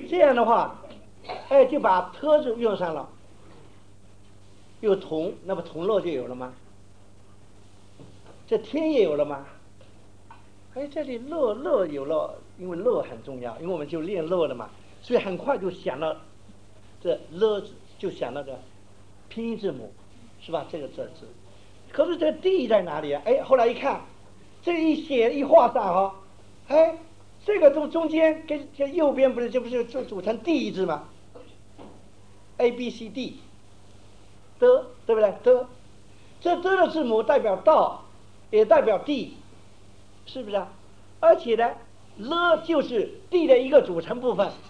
这样的话，哎，就把特字用上了，有同，那么同乐就有了吗？这天也有了吗？哎，这里乐有了，因为乐很重要，因为我们就练乐了嘛，所以很快就想到这乐字，就想到这拼音字母，是吧？这个字，可是这地在哪里啊？哎，后来一看，这一写一画上哈，哎，这个中间跟这右边不是就组成 D 字吗？A B C D 的，对不对？的，这的字母代表道，也代表地，是不是啊？而且呢，了就是地的一个组成部分，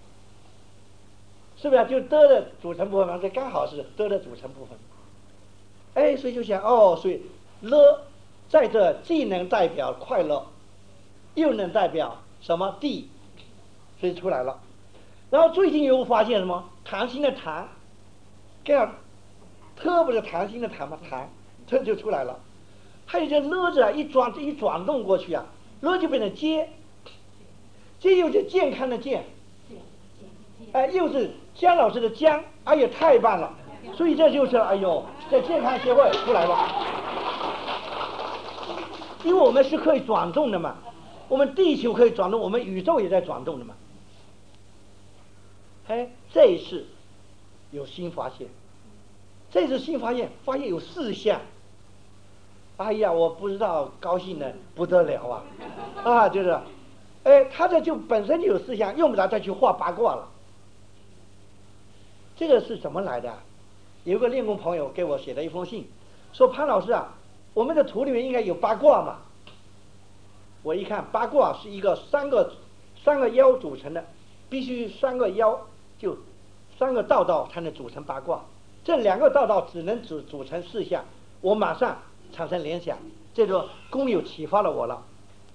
是不是啊？就的组成部分嘛，这刚好是的组成部分。哎，所以就想哦，所以了在这既能代表快乐，又能代表什么地，所以出来了。然后最近又发现什么？弹性的弹，这样特不是弹性的弹吗？弹，这就出来了。还有这了字啊，一转动过去啊，了就变成接，这又是健康的健，哎，又是姜老师的姜，哎呀，太棒了！所以这就是哎呦，这健康协会出来了，因为我们是可以转动的嘛，我们地球可以转动，我们宇宙也在转动的嘛。哎，这一次有新发现，这次新发现有4项，哎呀，我不知道高兴的不得了啊！啊，就是，哎，他这就本身就有4项，用不着再去画八卦了。这个是怎么来的？有个练功朋友给我写了一封信，说潘老师啊，我们的图里面应该有八卦嘛。我一看，八卦是一个三个爻组成的，必须3个爻就3个道才能组成八卦，这2个道只能组成4项，我马上产生联想，这个功友启发了我了。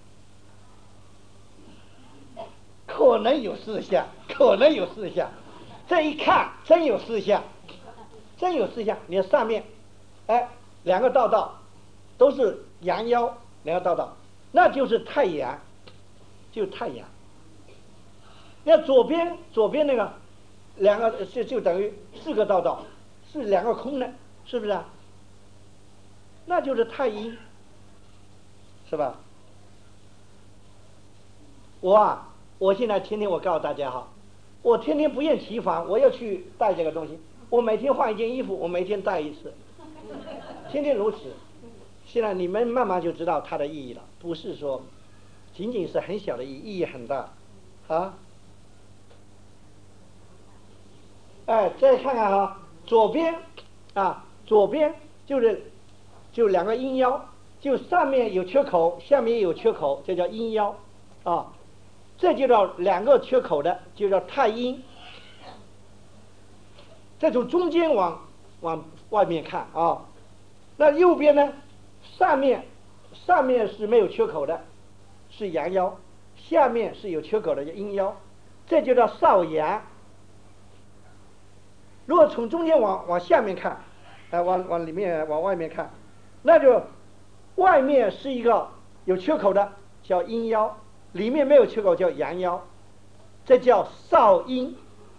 可能有4项，可能有4项，这一看真有4项，真有4项。你看上面，哎，2个道都是阳爻，2个道，那就是太阳，就是太阳。那左边那个2个就等于4个道，是2个空的，是不是啊？那就是太阴，是吧？我现在天天我告诉大家哈，我天天不厌其烦，我要去带这个东西，我每天换一件衣服，我每天带一次，天天如此。现在你们慢慢就知道它的意义了，不是说仅仅是很小的意义很大啊。哎，再看看哈，左边就2个阴爻，就上面有缺口，下面也有缺口，这叫阴爻啊。这就叫2个缺口的，就叫太阴。这从中间往外面看啊，那右边呢，上面是没有缺口的，是阳爻，下面是有缺口的，叫阴爻，这就叫少阳。如果从中间往下面看，往里面往外面看，那就外面是一个有缺口的，叫阴爻，里面没有缺口叫阳爻，这叫少阴。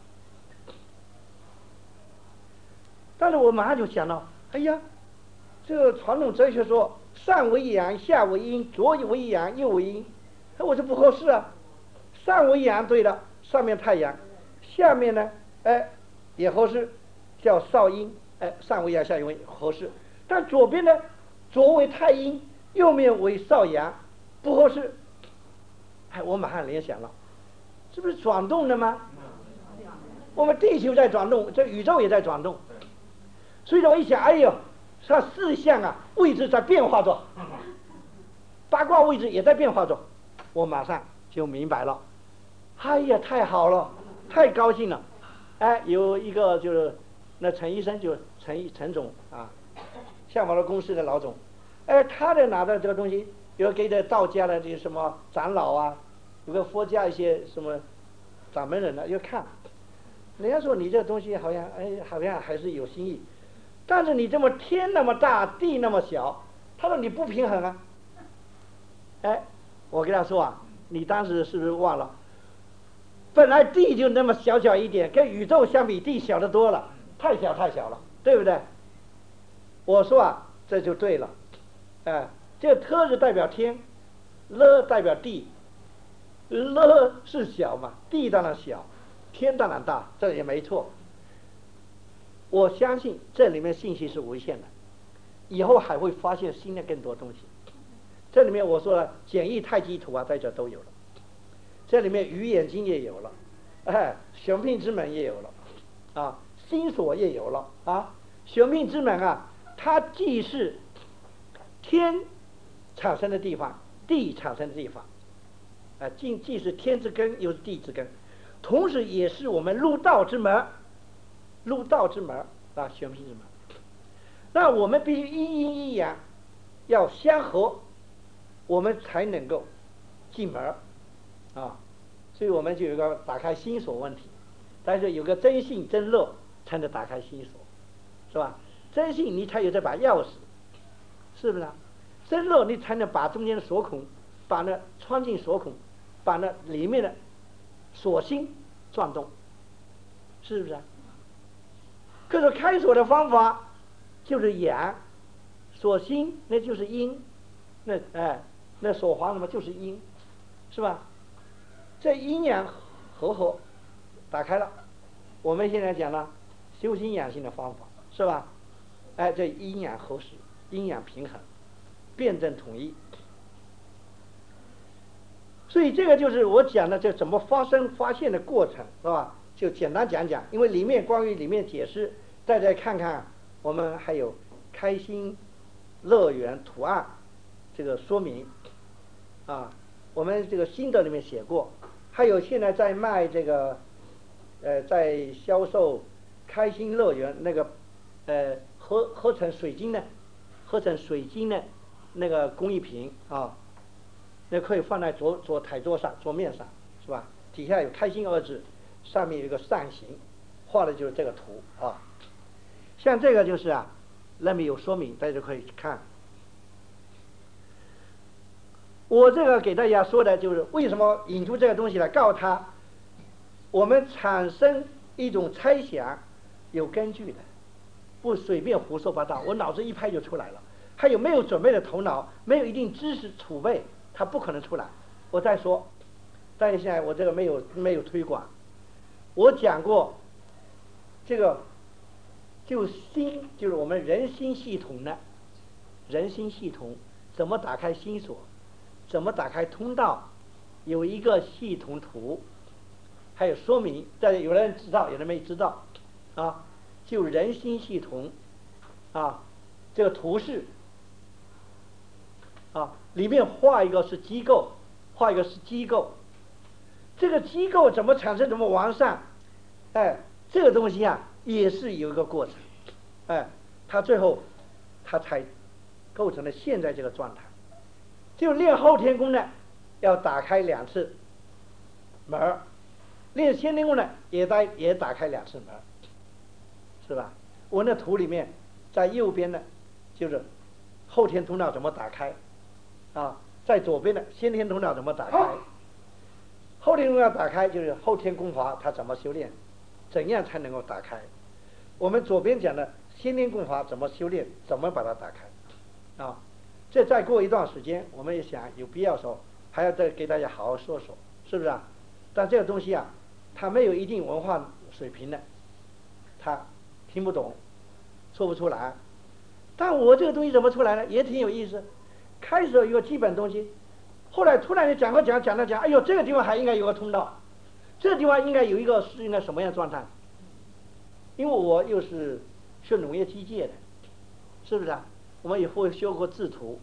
但是我马上就想到，哎呀，这个传统哲学说上为阳，下为阴，左为阳，右为阴，我说不合适啊。上为阳对的，上面太阳，下面呢，哎，也合适，叫少阴，哎，上为阳，下为阴合适。但左边呢，左为太阴，右面为少阳，不合适。哎，我马上联想了，这不是转动的吗？我们地球在转动，这宇宙也在转动。所以说我一想，哎呦，这4项啊，位置在变化着，八卦位置也在变化着，我马上就明白了。哎呀，太好了，太高兴了！哎，有一个就是那陈医生，就是陈总啊，向宝的公司的老总，哎，他的拿的这个东西，有给这道家的这些什么长老啊，有个佛家一些什么掌门人呢，要看，人家说你这东西好像还是有新意。但是你这么天那么大，地那么小，他说你不平衡啊。哎，我跟他说啊，你当时是不是忘了？ 本来地就那么小小一点，跟宇宙相比，地小得多了，太小太小了，对不对？我说啊，这就对了，这特是代表天，了代表地，了是小嘛，地当然小，天当然大，这也没错。我相信这里面信息是无限的，以后还会发现新的更多东西。这里面我说了，简易太极图啊，在这都有了，这里面鱼眼睛也有了，玄牝之门也有了，啊，心锁也有了啊。玄牝之门啊，它既是天产生的地方，地产生的地方，既是天之根，又是地之根，同时也是我们入道之门，入道之门啊，玄牝之门。那我们必须一阴一阳要相合，我们才能够进门啊。所以我们就有一个打开心锁问题，但是有个真信真乐才能打开心锁，是吧？真信你才有这把钥匙，是不是啊？真乐你才能把中间的锁孔，把那穿进锁孔，把那里面的锁心转动，是不是啊？可是开锁的方法就是阳，锁心那就是阴，那锁环什么就是阴，是吧？这阴阳和打开了，我们现在讲了修心养性的方法，是吧？这阴阳合适，阴阳平衡，辩证统一。所以这个就是我讲的这怎么发现的过程，是吧？就简单讲讲，因为里面关于里面解释，大家看看，我们还有开心乐园图案这个说明啊，我们这个心得里面写过，还有现在在卖这个在销售开心乐园那个合成水晶的那个工艺品啊，那可以放在台桌上桌面上，是吧？底下有开心二字，上面有一个扇形，画的就是这个图啊。像这个就是啊，那边有说明，大家可以看。我这个给大家说的就是为什么引出这个东西来，告诉他，我们产生一种猜想有根据的，不随便胡说八道，我脑子一拍就出来了。还有没有准备的头脑，没有一定知识储备，它不可能出来。我再说，但是现在我这个没有推广。我讲过，这个就心就是我们人心系统呢，人心系统怎么打开心锁，怎么打开通道，有一个系统图，还有说明，但有的人知道，有的人没知道啊。就人心系统啊，这个图示啊，里面画一个是机构，画一个是机构，这个机构怎么产生，怎么完善，这个东西啊也是有一个过程，它最后它才构成了现在这个状态。就练后天功呢，要打开2次门儿，练先天功呢也打开2次门儿，是吧？我那图里面在右边呢就是后天通道怎么打开啊，在左边的先天通道怎么打开。后天通道打开就是后天功法它怎么修炼，怎样才能够打开。我们左边讲的先天功法怎么修炼，怎么把它打开啊。这再过一段时间，我们也想有必要说还要再给大家好好说说，是不是啊？但这个东西啊，它没有一定文化水平的，他听不懂，说不出来。但我这个东西怎么出来呢？也挺有意思。开始有一个基本东西，后来突然就讲，哎呦，这个地方还应该有个通道，这个地方应该有一个是应该什么样的状态？因为我又是学农业机械的，是不是啊？我们以后修过制图，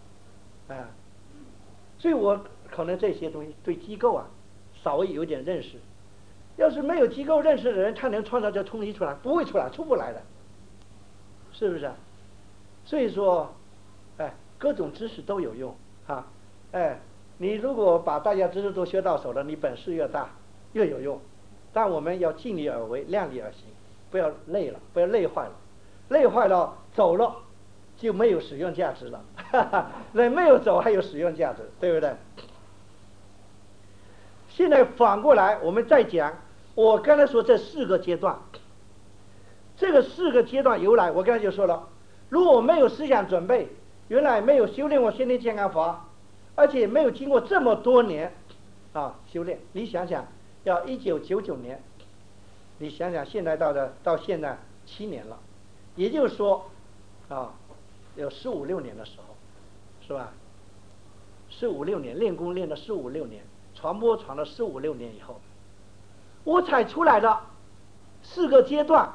所以我可能这些东西对机构啊稍微有点认识。要是没有机构认识的人，他能创造这东西出来？不会出来，出不来的，是不是啊？所以说，各种知识都有用啊，你如果把大家知识都学到手了，你本事越大越有用。但我们要尽力而为，量力而行，不要累了，不要累坏了，累坏了走了就没有使用价值了，人没有走还有使用价值，对不对？ 现在反过来，我们再讲，我刚才说这4个阶段，这个4个阶段由来，我刚才就说了，如果我没有思想准备，原来没有修炼过先天健康法，而且没有经过这么多年修炼，你想想，要1999年，你想想现在到现在7年了，也就是说有15、16年的时候，是吧？15、16年练功练了15、16年，传播传了15、16年以后，我才出来的4个阶段。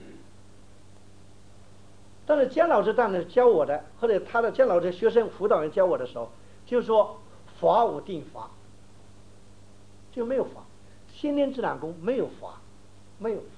但是姜老师当时教我的，或者他的姜老师学生辅导员教我的时候，就是说法无定法，就没有法，先天自然功没有法，没有法。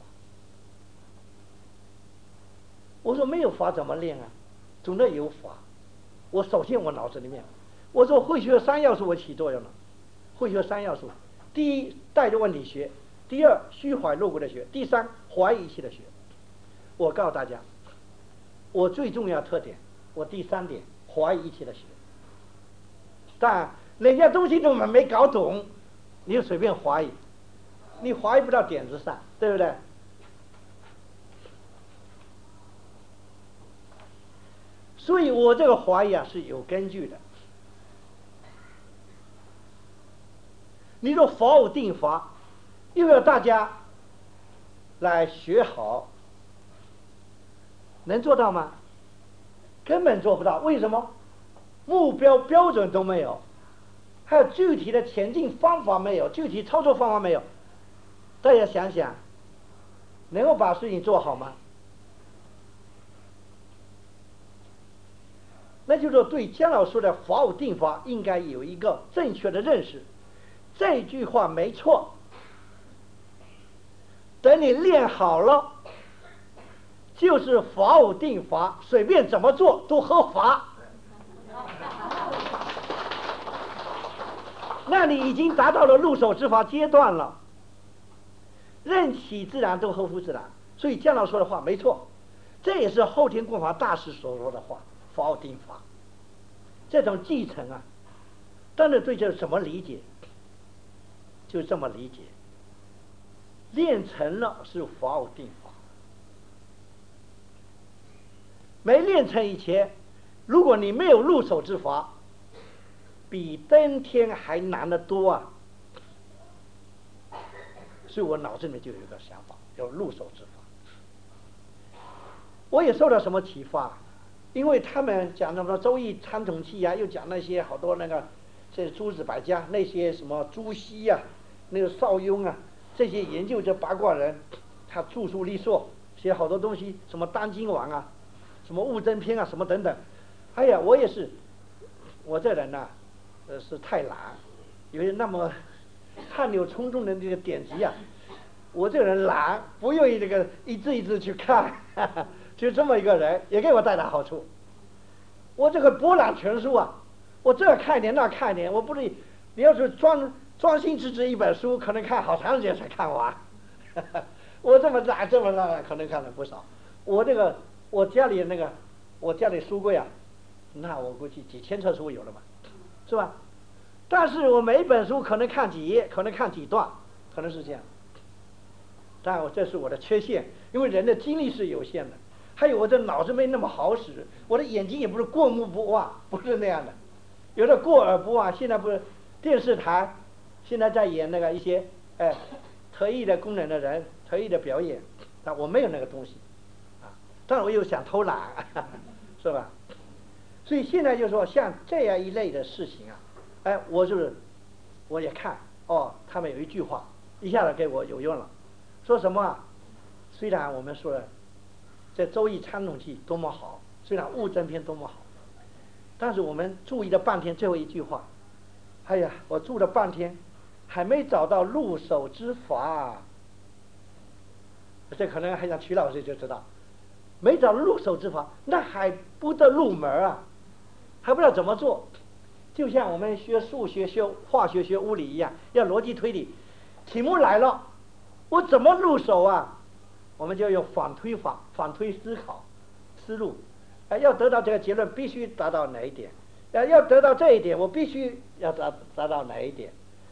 我说没有法怎么练啊？总得有法。我首先我脑子里面，我说会学3要素我起作用了，会学3要素，第一带着问题学，第二虚怀若谷的学，第三怀疑系的学。我告诉大家，我最重要特点，我第3点怀疑系的学。但人家东西都没搞懂，你就随便怀疑，你怀疑不到点子上，对不对？所以我这个怀疑是有根据的。你说法无定法，又要大家来学好，能做到吗？根本做不到。为什么？目标标准都没有，还有具体的前进方法没有，具体操作方法没有。大家想想，能够把事情做好吗？那就是说对姜老师的法无定法应该有一个正确的认识。这句话没错，等你练好了，就是法无定法，随便怎么做都合法。那你已经达到了入手之法阶段了，任其自然都合乎自然。所以姜老师说的话没错，这也是后天功法大师所说的话，法无定法。这种继承但是对这怎么理解？就这么理解，练成了是法无定法，没练成以前，如果你没有入手之法，比登天还难得多所以我脑子里面就有一个想法，要入手之法。我也受到什么启发？因为他们讲什么周易参统气又讲那些好多这诸子百家，那些什么朱熹那个邵雍这些研究这八卦人，他著书立说，写好多东西，什么丹经王什么物真篇什么等等。哎呀，我也是，我这人是太懒，有那么汗流充纵的这个典籍我这个人懒，不愿意这个一字一字去看，就这么一个人，也给我带来好处。我这个博览全书我这看一点那看一点，我不是你要是专心致志一本书，可能看好长时间才看完。我这么懒，可能看了不少。我家里我家里书柜那我估计几千册书有了吧，是吧？但是我每一本书可能看几页，可能看几段，可能是这样。但这是我的缺陷，因为人的精力是有限的。还有我这脑子没那么好使，我的眼睛也不是过目不忘，不是那样的，有的过耳不忘。现在不是电视台现在在演一些特异的功能的人，特异的表演，但我没有那个东西但是我又想偷懒是吧？所以现在就说像这样一类的事情我也看他们有一句话一下子给我有用了，说什么虽然我们说了这周易参统气多么好，虽然物真篇多么好，但是我们注意了半天最后一句话，哎呀，我注了半天还没找到入手之法。这可能还像曲老师就知道，没找到入手之法，那还不得入门还不知道怎么做。就像我们学数学、学化学、学物理一样，要逻辑推理，题目来了，我怎么入手我们就用反推法，反推思考思路要得到这个结论必须达到哪一点要得到这一点我必须要达到哪一点，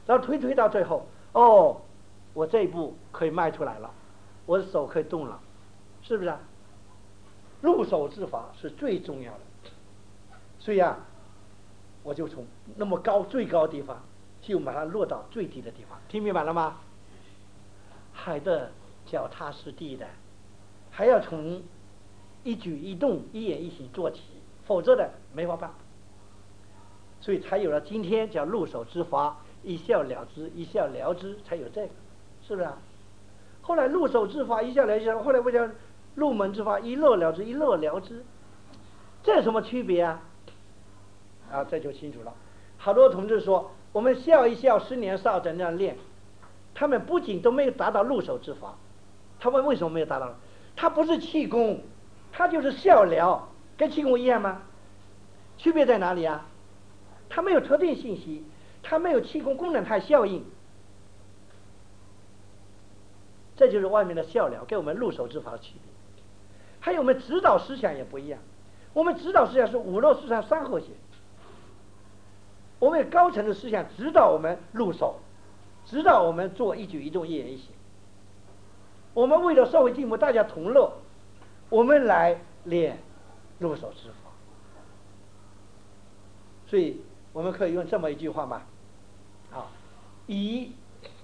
然后推到最后，哦，我这一步可以迈出来了，我的手可以动了，是不是啊？入手之法是最重要的。所以啊，我就从那么高最高的地方，就把它落到最低的地方，听明白了吗？海的脚踏实地的，还要从一举一动、一言一行做起，否则的没法办。所以才有了今天叫入手之法，一笑了之，一笑了之，才有这个，是不是啊？后来入手之法一笑了之，后来我叫入门之法一乐了之，一乐了之，这有什么区别啊？啊，这就清楚了。好多同志说，我们笑一笑10年少怎样练，他们不仅都没有达到入手之法，他们为什么没有达到？他不是气功，他就是笑了，跟气功一样吗？区别在哪里啊？他没有特定信息，他没有气功功能态效应，这就是外面的笑了跟我们入手之法的区别。还有我们指导思想也不一样，我们指导思想是五漏思想3和谐，我们有高层的思想指导我们入手，指导我们做一举一动、一言一行。我们为了社会进步，大家同乐，我们来练入手之法。所以我们可以用这么一句话嘛，以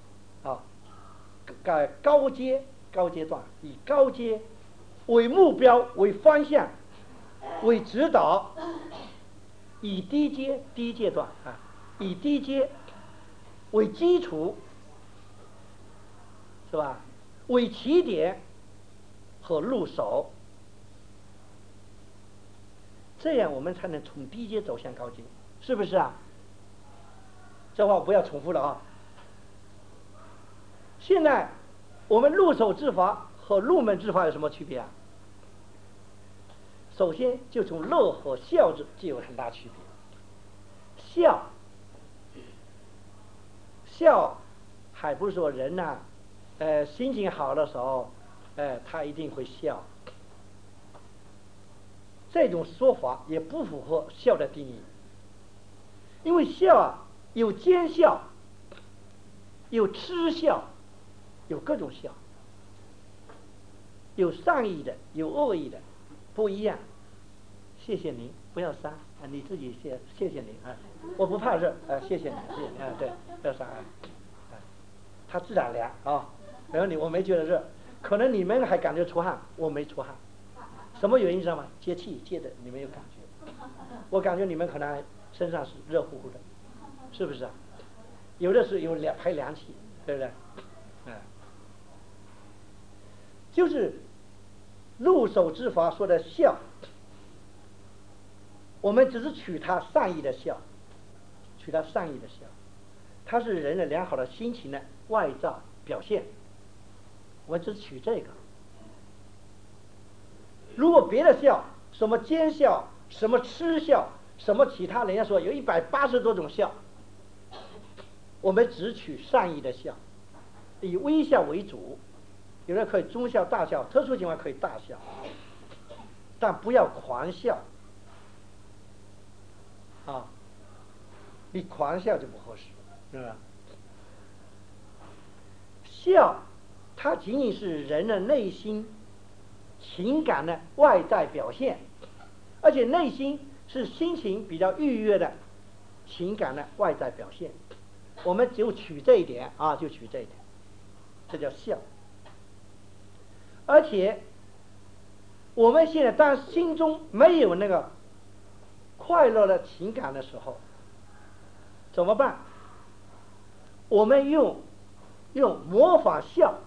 高阶段，以高阶为目标、为方向、为指导，以低阶段以低阶为基础，是吧？为起点和入手，这样我们才能从低阶走向高阶，是不是啊？这话不要重复了啊！现在我们入手之法和入门之法有什么区别啊？首先就从乐和笑就有很大区别。笑还不是说人呐，心情好的时候，他一定会笑。这种说法也不符合笑的定义，因为笑啊有奸笑，有痴笑，有各种笑，有善意的，有恶意的，不一样。谢谢您，不要删你自己谢谢您我不怕热谢谢你，对，不要删它自然凉然后我没觉得热，可能你们还感觉出汗，我没出汗，什么原因知道吗？接气接的你没有感觉，我感觉你们可能身上是热乎乎的，是不是啊？有的是有排凉气，对不对？就是入手之法说的笑，我们只是取它善意的笑，它是人的良好的心情的外在表现，我们只取这个。如果别的笑，什么奸笑，什么痴笑，什么其他人家说有180多种笑，我们只取善意的笑，以微笑为主，有的可以中笑大笑，特殊情况可以大笑，但不要狂笑你狂笑就不合适，是吧？笑它仅仅是人的内心情感的外在表现，而且内心是心情比较愉悦的情感的外在表现，我们就取这一点就取这一点，这叫笑。而且我们现在当心中没有那个快乐的情感的时候怎么办？我们用模仿笑，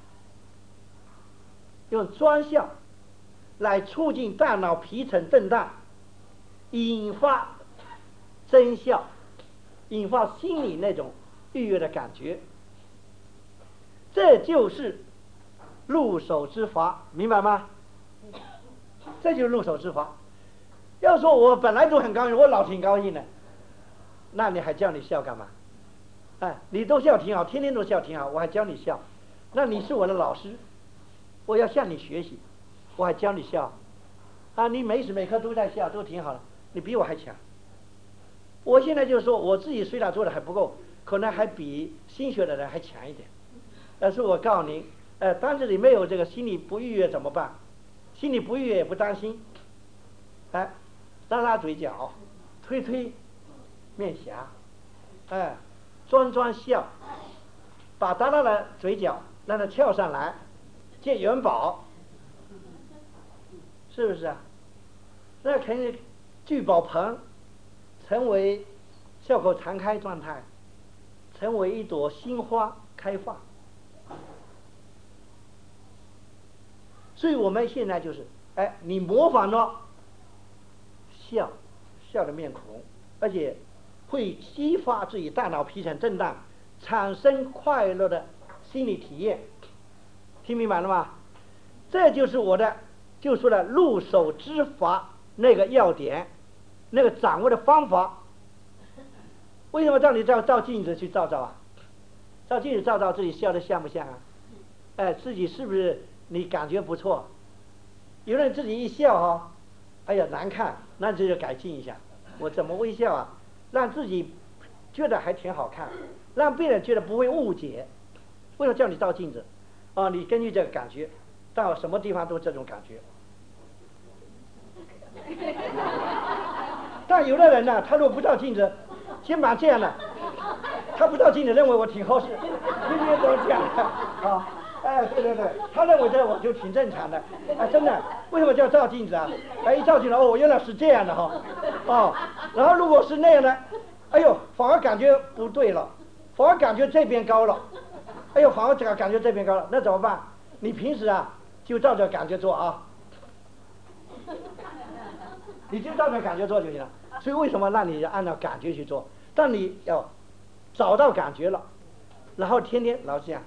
用专笑来促进大脑皮层震荡，引发真笑，引发心里那种愉悦的感觉，这就是入手之法，明白吗？这就是入手之法。要说我本来就很高兴，我老挺高兴的，那你还叫你笑干嘛？你都笑挺好，天天都笑挺好，我还教你笑，那你是我的老师，我要向你学习，我还教你笑你每时每刻都在笑，都挺好的，你比我还强。我现在就是说我自己虽然做的还不够， 可能还比心学的人还强一点。但是我告诉您，单子里没有这个心里不愉悦怎么办？心里不愉悦也不担心，拉拉嘴角，推推面颊，装装笑，把耷拉的嘴角让它翘上来，借元宝，是不是啊？那肯定聚宝盆，成为笑口常开状态，成为一朵新花开放。所以我们现在就是，你模仿了笑的面孔，而且会激发自己大脑皮层震荡，产生快乐的心理体验。听明白了吗？这就是我的就说的入手之法那个要点，那个掌握的方法。为什么让你照镜子去照啊？照镜子照自己笑的像不像啊？自己是不是你感觉不错？有人自己一笑哎呀难看，那就改进一下。我怎么微笑啊？让自己觉得还挺好看，让别人觉得不会误解。为什么叫你照镜子？你根据这个感觉，到什么地方都这种感觉。但有的人呢，他如果不照镜子，肩膀这样的，他不照镜子，认为我挺合适，天天都这样的对，他认为这我就挺正常的，真的。为什么叫照镜子啊？一照镜子，原来是这样的然后如果是那样的，反而感觉不对了，反而感觉这边高了，反而感觉这边高了，那怎么办？你平时就照着感觉做啊，你就照着感觉做就行了。所以为什么让你按照感觉去做？但你要找到感觉了，然后天天老这样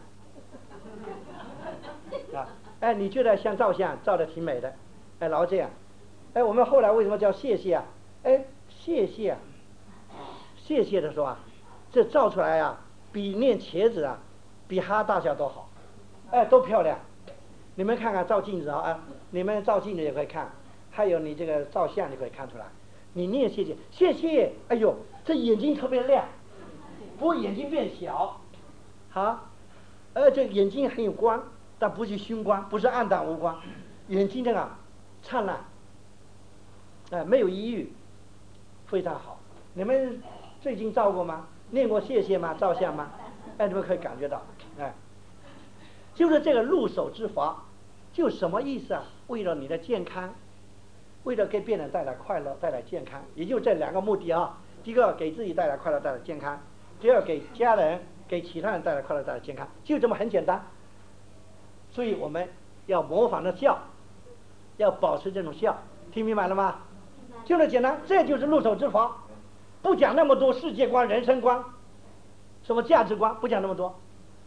你觉得像照相照的挺美的，老这样，我们后来为什么叫谢谢啊？谢谢的时候这照出来比念茄子比哈大小都好，都漂亮。你们看看照镜子你们照镜子也可以看，还有你这个照相你可以看出来。你念谢谢，这眼睛特别亮，不过眼睛变小，这眼睛很有光，但不是凶光，不是暗淡无光，眼睛这个灿烂，没有抑郁，非常好。你们最近照过吗？念过谢谢吗？照相吗？你们可以感觉到，就是这个入手之法，就什么意思啊？为了你的健康，为了给别人带来快乐，带来健康，也就这两个目的第一个给自己带来快乐，带来健康；第二给家人、给其他人带来快乐，带来健康，就这么很简单。所以我们要模仿的笑，要保持这种笑，听明白了吗？就这么简单，这就是入手之法。不讲那么多世界观、人生观，什么价值观，不讲那么多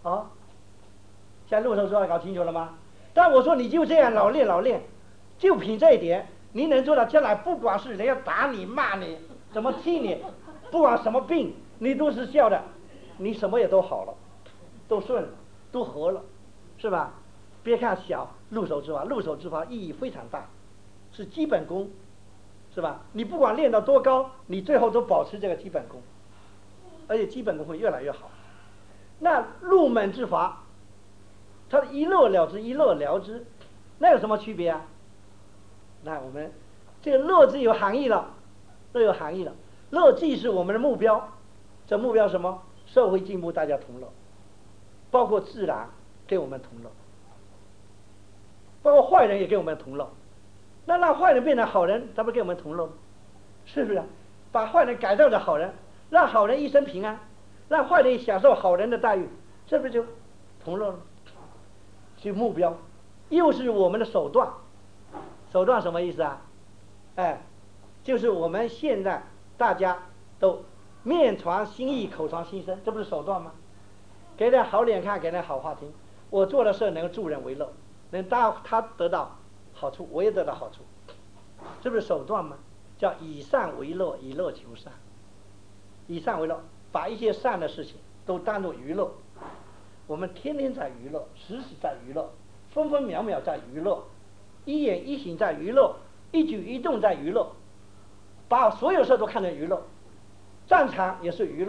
现在入手之法搞清楚了吗？但我说你就这样老练，就凭这一点，你能做到将来不管是人家打你、骂你、怎么踢你，不管什么病，你都是笑的，你什么也都好了，都顺了，都和了，是吧？别看小，入手之法意义非常大，是基本功，是吧？你不管练到多高，你最后都保持这个基本功，而且基本功会越来越好。那入门之法，它一乐了之，那有什么区别啊？那我们这个乐字有含义了，乐既是我们的目标，这目标什么？社会进步，大家同乐，包括自然给我们同乐，包括坏人也给我们同乐。那让坏人变成好人，咱不给我们同乐吗？是不是？把坏人改造成好人，让好人一生平安，让坏人享受好人的待遇，这不就同乐了？是目标，又是我们的手段。手段什么意思啊？就是我们现在大家都面传心意，口传心声，这不是手段吗？给人好脸看，给人好话听。我做的事能助人为乐，能他得到好处，我也得到好处，这不是手段吗？叫以善为乐，以乐求善。以善为乐，把一些善的事情都当作娱乐。我们天天在娱乐，时时在娱乐，分分秒秒在娱乐，一言一行在娱乐，一举一动在娱乐，把所有事都看成娱乐。战场也是娱乐，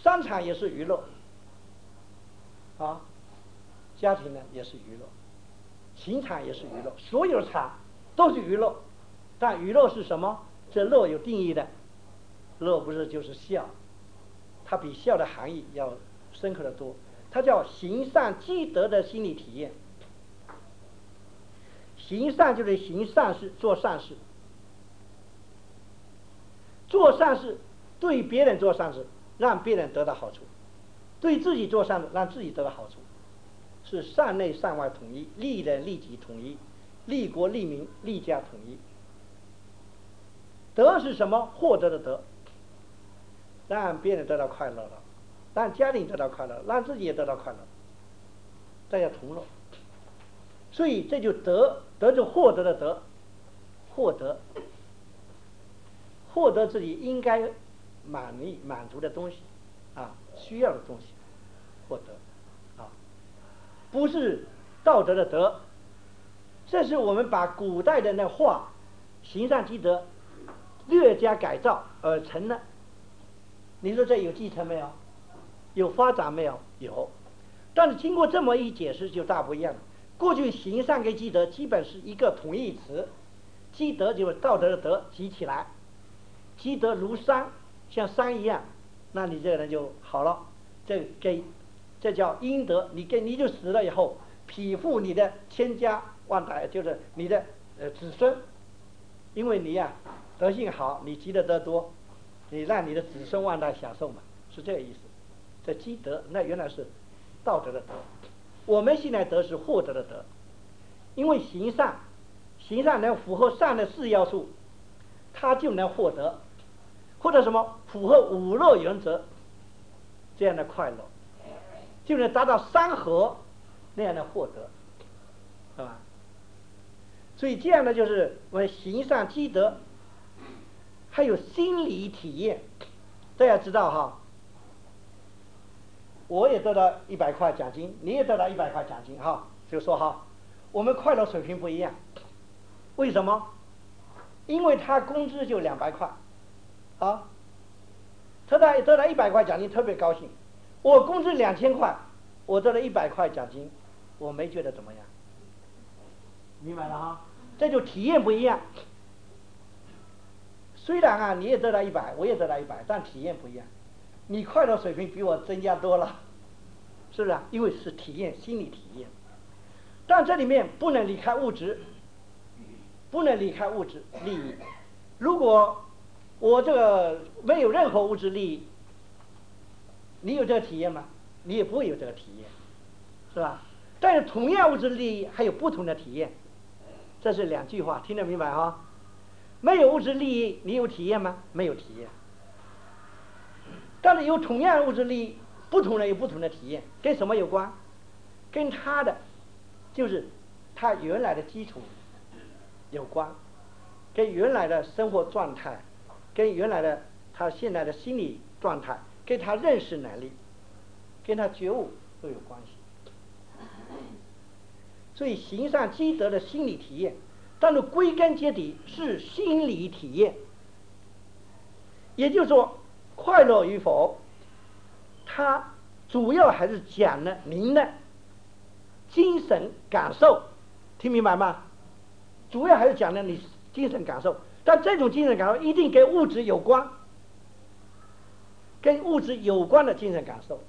商场也是娱乐，啊，家庭呢也是娱乐，情场也是娱乐，所有场都是娱乐。但娱乐是什么？这乐有定义的，乐不是就是笑，它比笑的含义要深刻的多，它叫行善积德的心理体验。行善就是行善事，做善事，做善事对别人做善事，让别人得到好处；对自己做善事，让自己得到好处，是善内善外统一，利人利己统一，利国利民利家统一。德是什么？获得的德，让别人得到快乐了，让家庭得到快乐，让自己也得到快乐，大家同乐。所以这就德，德就获得的德，获得自己应该满足的东西啊，需要的东西，获得啊，不是道德的德。这是我们把古代的那话行善积德略加改造而成的。你说这有继承没有？有发展没有？有。但是经过这么一解释就大不一样了。过去行善跟积德基本是一个同义词，积德就是道德的德，积起来，积德如山，像山一样，那你这个人就好了。这叫阴德，你就死了以后，匹负你的千家万代，就是你的子孙，因为你呀德性好，你积的德多，你让你的子孙万代享受嘛，是这个意思。这积德那原来是道德的德，我们现在德是获得的德，因为行善能符合善的4要素，它就能获得，或者什么符合5乐原则这样的快乐，就能达到3合那样的获得，是吧？所以这样的就是我们行善积德，还有心理体验。大家知道哈，我也得到100块奖金，你也得到100块奖金哈，就说哈，我们快乐水平不一样。为什么？因为他工资就200块，啊，得到100块奖金特别高兴。我工资2000块，我得了100块奖金，我没觉得怎么样。明白了哈？这就体验不一样。虽然啊你也得到100，我也得到100，但体验不一样。你快乐水平比我增加多了，是不是啊？因为是体验，心理体验。但这里面不能离开物质，不能离开物质利益。如果我这个没有任何物质利益，你有这个体验吗？你也不会有这个体验，是吧？但是同样物质利益还有不同的体验，这是2句话，听得明白哈？没有物质利益，你有体验吗？没有体验。但是有同样物质利益，不同人有不同的体验，跟什么有关？跟他的就是他原来的基础有关，跟原来的生活状态，跟原来的他现在的心理状态，跟他认识能力，跟他觉悟都有关系。所以行善积德的心理体验，但是归根结底是心理体验。也就是说，快乐与否，它主要还是讲了您的精神感受，听明白吗？主要还是讲了你精神感受，但这种精神感受一定跟物质有关，跟物质有关的精神感受。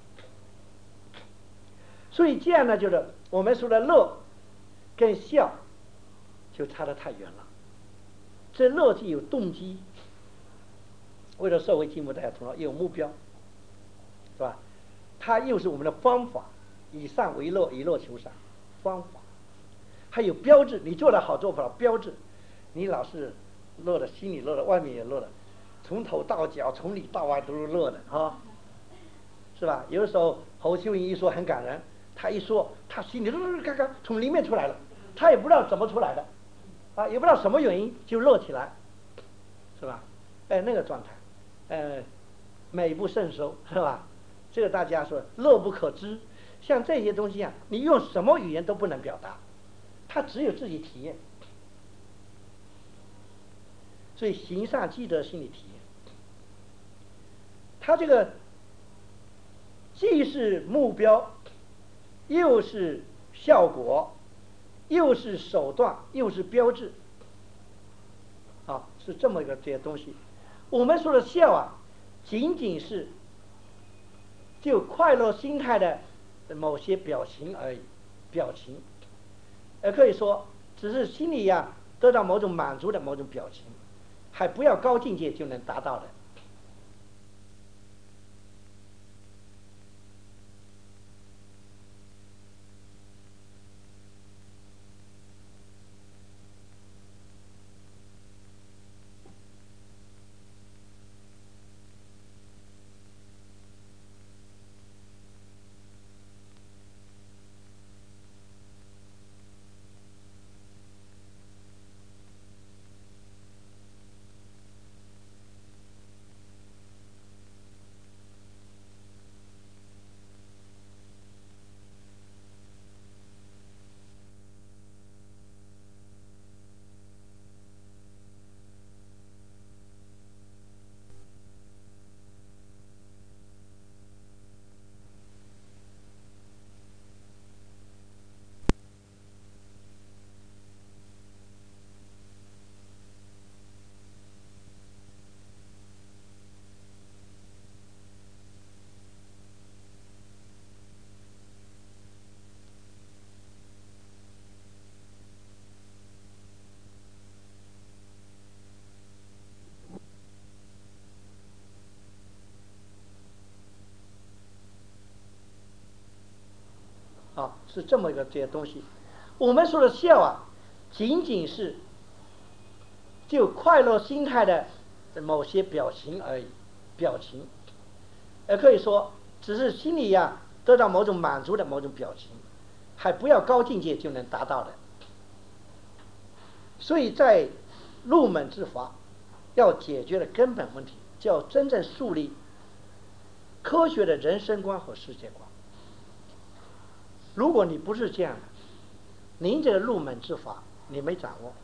所以这样呢，就是我们说的乐跟笑就差得太远了。这乐是有动机，为了社会进步，大家同样有目标，是吧？它又是我们的方法，以善为乐，以乐求善，方法。还有标志，你做得好做不好，标志，你老是乐的，心里乐的，外面也乐的，从头到脚，从里到外都是乐的啊，是吧？有的时候侯秀英一说很感人，他一说，他心里刚刚从里面出来了，他也不知道怎么出来的，啊，也不知道什么原因就乐起来，是吧？哎，那个状态，美不胜收，是吧？这个大家说乐不可支，像这些东西啊，你用什么语言都不能表达，它只有自己体验。所以行善积德心理体验，它这个既是目标，又是效果，又是手段，又是标志，啊，是这么一个这些东西。我们说的笑啊，仅仅是就快乐心态的某些表情而已，表情，可以说只是心里呀得到某种满足的某种表情，还不要高境界就能达到的。啊，是这么一个这些东西。我们说的笑啊，仅仅是就快乐心态的某些表情而已，表情，可以说只是心里呀得到某种满足的某种表情，还不要高境界就能达到的。所以在入门之法要解决的根本问题，叫真正树立科学的人生观和世界观。如果你不是这样的，您这个入门之法你没掌握。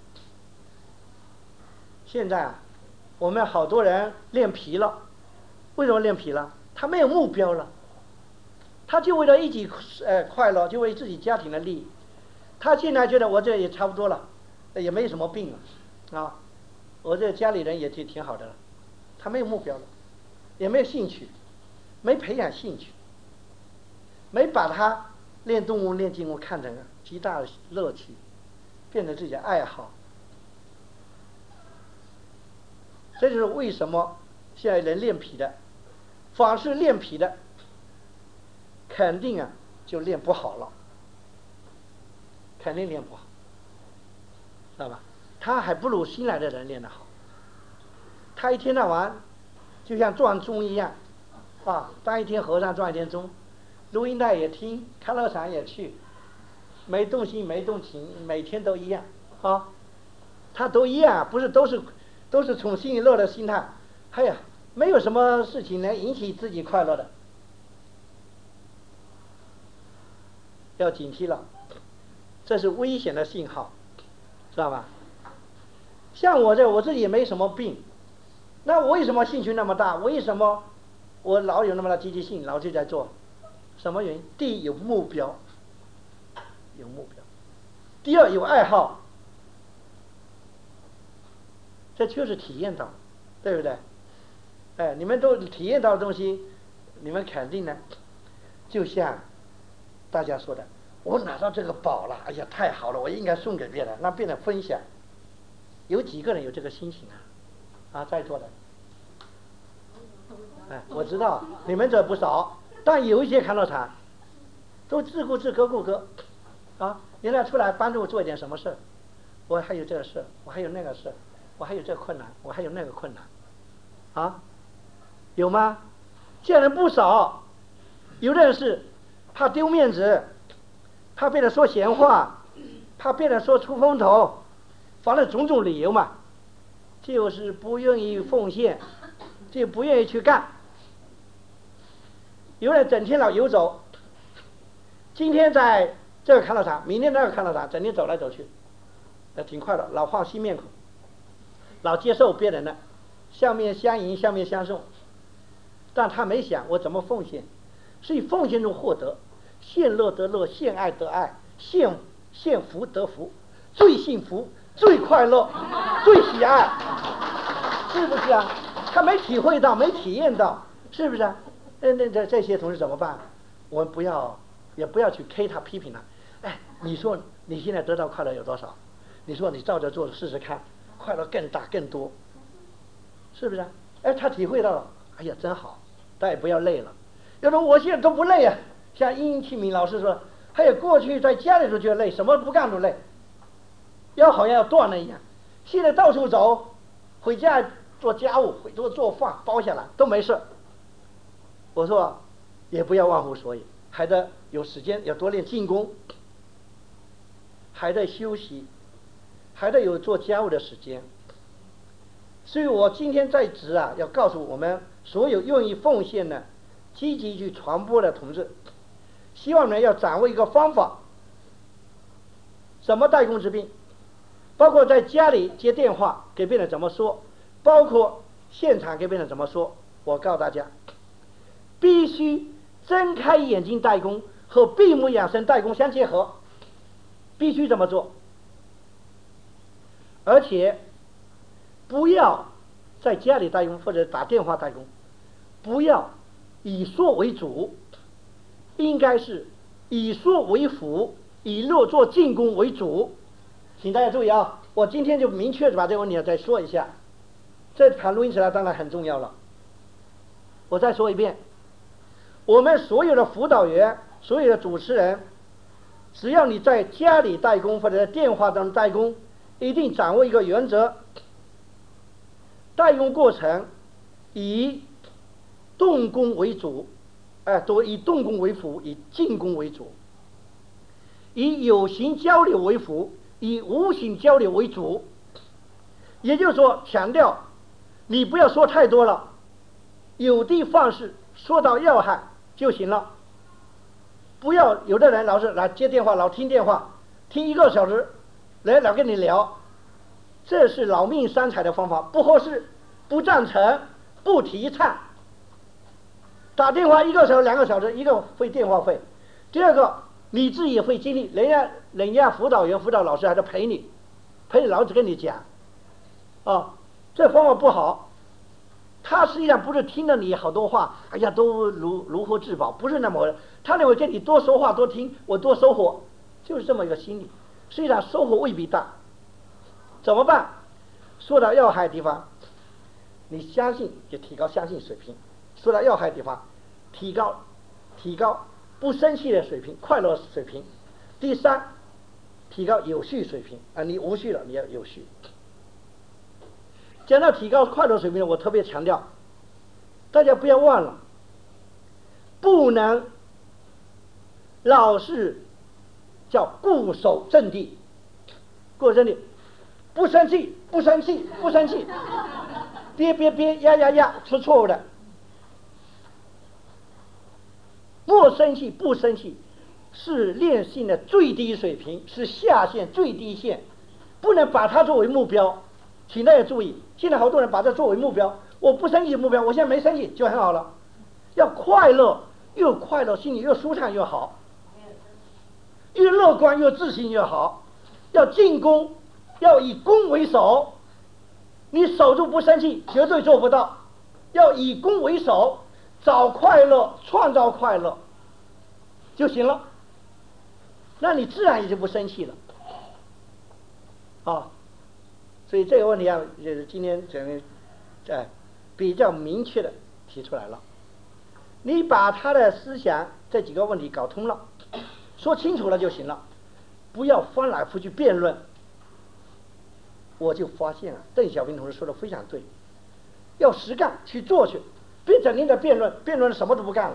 现在啊，我们好多人练皮了，为什么练皮了？他没有目标了，他就为了一己快乐，就为自己家庭的利益。他现在觉得我这也差不多了，也没什么病了，啊，我这家里人也挺好的了。他没有目标了，也没有兴趣，没培养兴趣，没把他练动物、练静物看成极大的乐趣，变成自己的爱好。这就是为什么现在人练皮的，凡是练皮的，肯定啊就练不好了，肯定练不好，知道吧？他还不如新来的人练得好。他一天到晚就像转钟一样，啊，当一天和尚转一天钟，录音带也听，看乐场也去，没动心没动情，每天都一样啊，他都一样，不是都是从心里乐的心态。哎呀，没有什么事情能引起自己快乐的，要警惕了，这是危险的信号，知道吧？像我自己也没什么病，那我为什么兴趣那么大？为什么我老有那么大积极性，老是在做？什么原因？第一，有目标，有目标；第二，有爱好，这确实体验到，对不对？哎，你们都体验到的东西，你们肯定呢，就像大家说的，我拿到这个宝了，哎呀，太好了，我应该送给别人，让别人分享。有几个人有这个心情啊？啊，在座的，哎，我知道你们这不少，但有一些看到场，都自顾自各顾各，啊，原来出来帮助我做一点什么事，我还有这个事，我还有那个事，我还有这个困难，我还有那个困难，啊，有吗？这样人不少。有的人是怕丢面子，怕被人说闲话，怕被人说出风头，反正种种理由嘛，就是不愿意奉献，就不愿意去干。有人整天老游走，今天在这个看道场，明天那个看道场，整天走来走去，挺快乐，老换新面孔，老接受别人的，相面相迎，相面相送。但他没想我怎么奉献， 是以奉献中获得，献乐得乐，献爱得爱，献福得福，最幸福、最快乐、最喜爱，是不是啊？他没体会到，没体验到，是不是啊？这些同志怎么办？我们也不要去 K 他批评他。哎，你说你现在得到快乐有多少？你说你照着做试试看，快乐更大更多，是不是啊？哎，他体会到了，哎呀，真好，但也不要累了。要说我现在都不累啊，像殷启明老师说，还有过去在家里头觉得累，什么不干都累，腰好像要断了一样。现在到处走，回家做家务，回头做饭包下来都没事。我说也不要忘乎所以，还得有时间要多练静功，还得休息，还得有做家务的时间。所以我今天在职啊，要告诉我们所有愿意奉献的、积极去传播的同志，希望呢要掌握一个方法，怎么代工治病，包括在家里接电话给病人怎么说，包括现场给病人怎么说。我告诉大家，必须睁开眼睛代工和闭目养神代工相结合，必须这么做，而且不要在家里代工或者打电话代工，不要以说为主，应该是以说为辅，以乐做进攻为主。请大家注意啊，我今天就明确把这个问题再说一下，这谈录音起来当然很重要了。我再说一遍，我们所有的辅导员、所有的主持人，只要你在家里代工或者在电话当中代工，一定掌握一个原则：代工过程以动工为主，都以动工为辅，以静功为主；以有形交流为辅，以无形交流为主。也就是说，强调你不要说太多了，有的放矢，说到要害就行了。不要有的人老是来接电话，老听电话，听1个小时，老跟你聊，这是老命三财的方法，不合适，不赞成，不提倡。打电话1个小时、2个小时，一个费电话费，第二个你自己也费精力，人家辅导员、辅导老师还在陪你老子跟你讲，这方法不好。他实际上不是听了你好多话，哎呀都如获至宝，不是那么回事。他认为跟你多说话多听，我多收获，就是这么一个心理。实际上收获未必大，怎么办？说到要害的地方，你相信就提高相信水平；说到要害的地方，提高不生气的水平、快乐水平。第三，提高有序水平你无序了，你要有序。讲到提高快乐水平，我特别强调，大家不要忘了，不能老是叫固守阵地，不生气，憋，压，是错误的。莫生气，不生气，是练性的最低水平，是下限最低线，不能把它作为目标。请大家注意，现在好多人把这作为目标，我不生气的目标，我现在没生气就很好了。要快乐，越快乐心里越舒畅越好，越乐观越自信越好。要进攻，要以攻为守，你守住不生气绝对做不到，要以攻为守，找快乐，创造快乐就行了，那你自然也就不生气了所以这个问题就是今天比较明确的提出来了。你把他的思想这几个问题搞通了，说清楚了就行了，不要翻来覆去辩论。我就发现邓小平同志说的非常对，要实干去做去，别整天在辩论什么都不干了。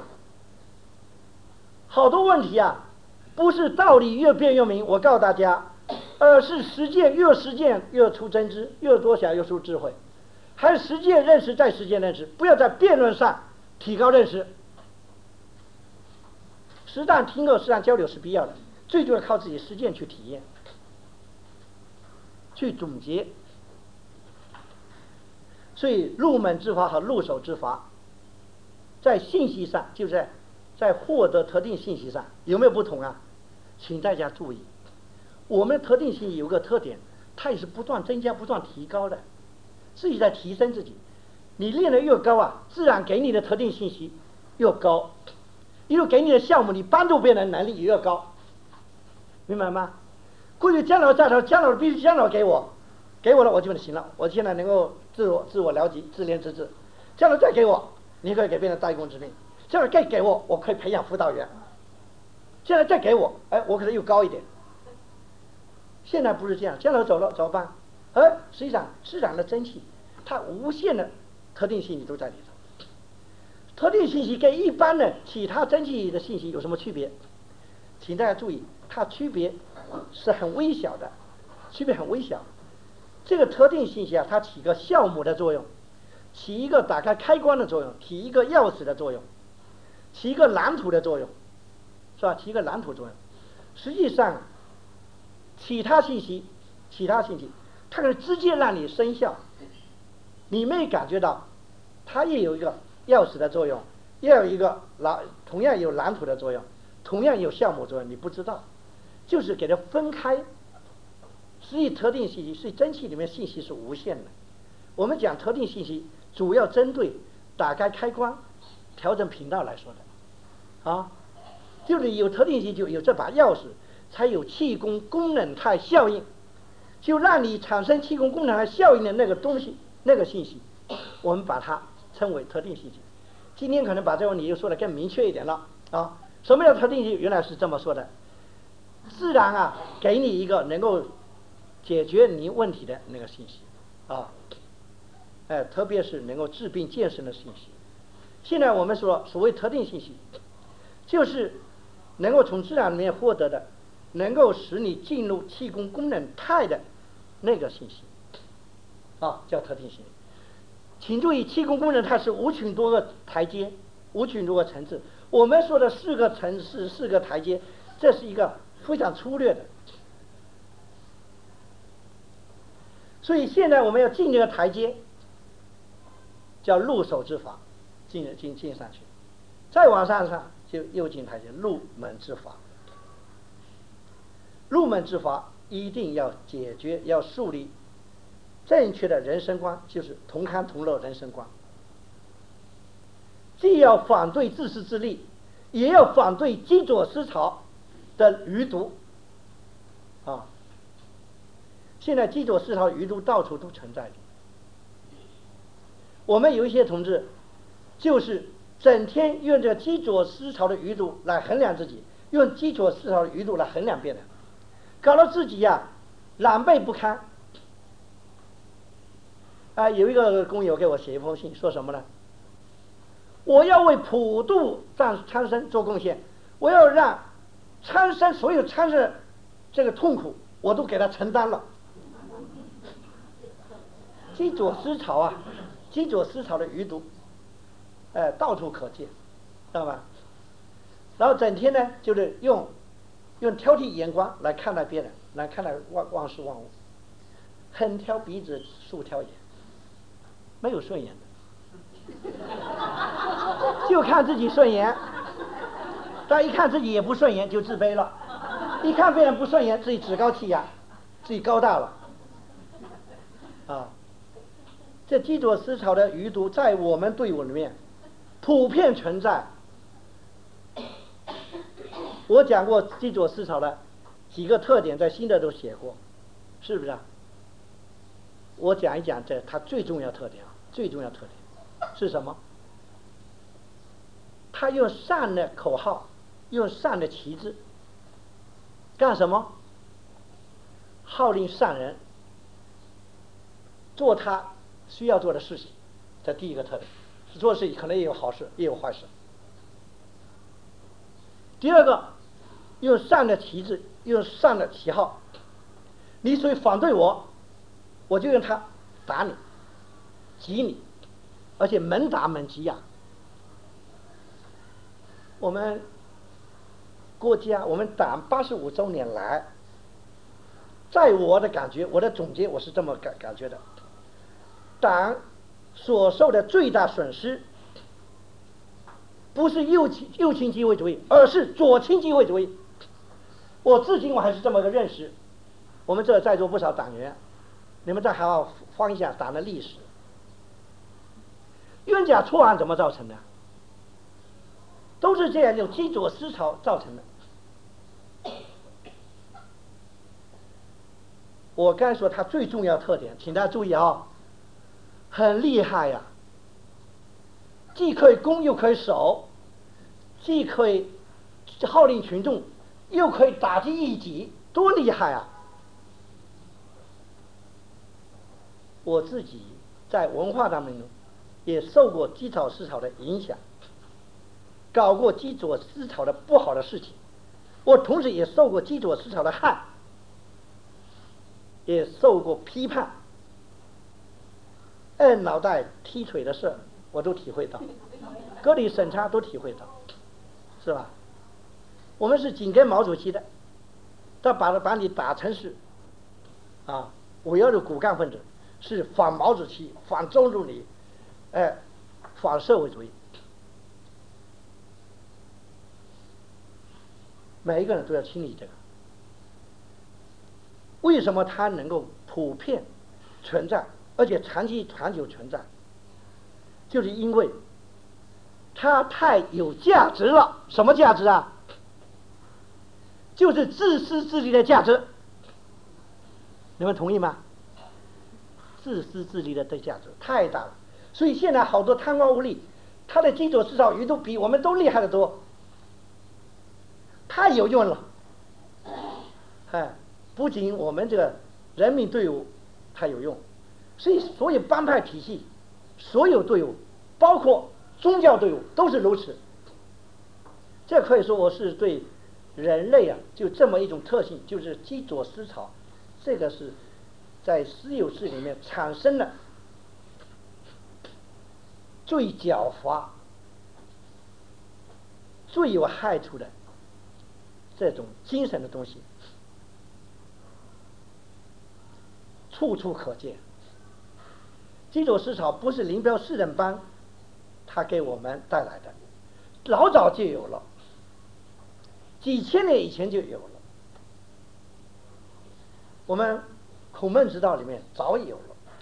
好多问题不是道理越辩越明，我告诉大家，而是实践越出真知，越多想越出智慧。还是实践认识再实践认识，不要在辩论上提高认识。适当听课、适当交流是必要的，最重要靠自己实践去体验、去总结。所以入门之法和入手之法，在信息上就是在获得特定信息上有没有不同啊？请大家注意，我们特定信息有个特点，它也是不断增加、不断提高的，自己在提升自己。你练得越高啊，自然给你的特定信息越高，因为给你的项目，你帮助别人的能力也越高，明白吗？过去姜老在头，姜老必须姜老给我了我就行了，我现在能够自我了解、自练自治。姜老再给我，你可以给别人代工指令；姜老再给我，我可以培养辅导员；现在再给我，我可能又高一点。现在不是这样，姜老走了怎么办？实际上自然的蒸汽，它无限的特定信息都在里头。特定信息跟一般的其他蒸汽的信息有什么区别？请大家注意，它区别是很微小的，区别很微小。这个特定信息啊，它起个酵母的作用，起一个打开开关的作用，起一个钥匙的作用，起一个蓝图的作用，是吧？起一个蓝图作用。实际上，其他信息，它可以直接让你生效，你没感觉到，它也有一个钥匙的作用，也有一个同样有蓝图的作用，同样有酵母作用，你不知道，就是给它分开。实际特定信息，所以蒸汽里面信息是无限的。我们讲特定信息，主要针对打开开关、调整频道来说的，就是有特定信息就有这把钥匙，才有气功功能态效应，就让你产生气功功能态效应的那个东西、那个信息，我们把它称为特定信息。今天可能把这个问题又说得更明确一点了啊。什么叫特定信息？原来是这么说的：自然啊，给你一个能够解决你问题的那个信息啊，特别是能够治病健身的信息。现在我们说所谓特定信息，就是能够从自然里面获得的，能够使你进入气功功能态的那个信息叫特定信息。请注意，气功功能态是无穷多个台阶，无穷多个层次。我们说的4个层次、4个台阶，这是一个非常粗略的。所以现在我们要进这个台阶，叫入手之法，进上去，再往上就又进台阶，入门之法。入门之法一定要解决，要树立正确的人生观，就是同甘同乐人生观。既要反对自私自利，也要反对积浊思潮的余毒现在积浊思潮余毒到处都存在的。我们有一些同志，就是整天用这积浊思潮的余毒来衡量自己，用积浊思潮的余毒来衡量别人，搞得自己狼狈不堪。有一个工友给我写一封信，说什么呢？我要为普度苍生做贡献，我要让所有苍生这个痛苦，我都给他承担了。积浊思潮积浊思潮的余毒，到处可见，知道吧？然后整天呢，就是用挑剔眼光来看待别人，来看待万事万物，横挑鼻子竖挑眼，没有顺眼的，就看自己顺眼，但一看自己也不顺眼就自卑了，一看别人不顺眼自己趾高气扬，自己高大了这积浊思潮的余毒在我们队伍里面普遍存在。我讲过积浊思潮的几个特点，在新的都写过，是不是我讲一讲它最重要特点最重要特点是什么？他用善的口号，用善的旗帜干什么？号令善人做他需要做的事情，这第一个特点。做事情可能也有好事，也有坏事。第二个，用善的旗帜，用善的旗号。你所以反对我，我就用它打你，击你，而且猛打猛击我们国家，我们党85周年来，在我的感觉，我的总结，我是这么感觉的。党所受的最大损失， 不是右倾机会主义，而是左倾机会主义。我至今我还是这么个认识。我们这在座不少党员，你们这还要翻一下党的历史。冤假错案怎么造成的？都是这样一种极左思潮造成的。我刚才说它最重要特点，请大家注意啊，很厉害呀，既可以攻又可以守，既可以号令群众，又可以打击异己，多厉害啊！我自己在文化当中也受过极左思潮的影响，搞过极左思潮的不好的事情，我同时也受过极左思潮的害，也受过批判，按脑袋踢腿的事我都体会到，割礼审查都体会到，是吧？我们是紧跟毛主席的，他把你打成是围绕着骨干分子，是反毛主席、反周总理，反社会主义。每一个人都要清理这个。为什么它能够普遍存在，而且长久存在？就是因为它太有价值了。什么价值啊？就是自私自利的价值。你们同意吗？自私自利的价值太大了，所以现在好多贪官污吏，他的极左思潮都比我们都厉害得多，太有用了。不仅我们这个人民队伍它有用，所有帮派体系，所有队伍，包括宗教队伍都是如此。这可以说我是对人类就这么一种特性，就是极左思潮，这个是在私有制里面产生了最狡猾、最有害处的这种精神的东西，处处可见。极左思潮不是林彪4人帮他给我们带来的，老早就有了，几千年以前就有了。我们孔孟之道里面早已有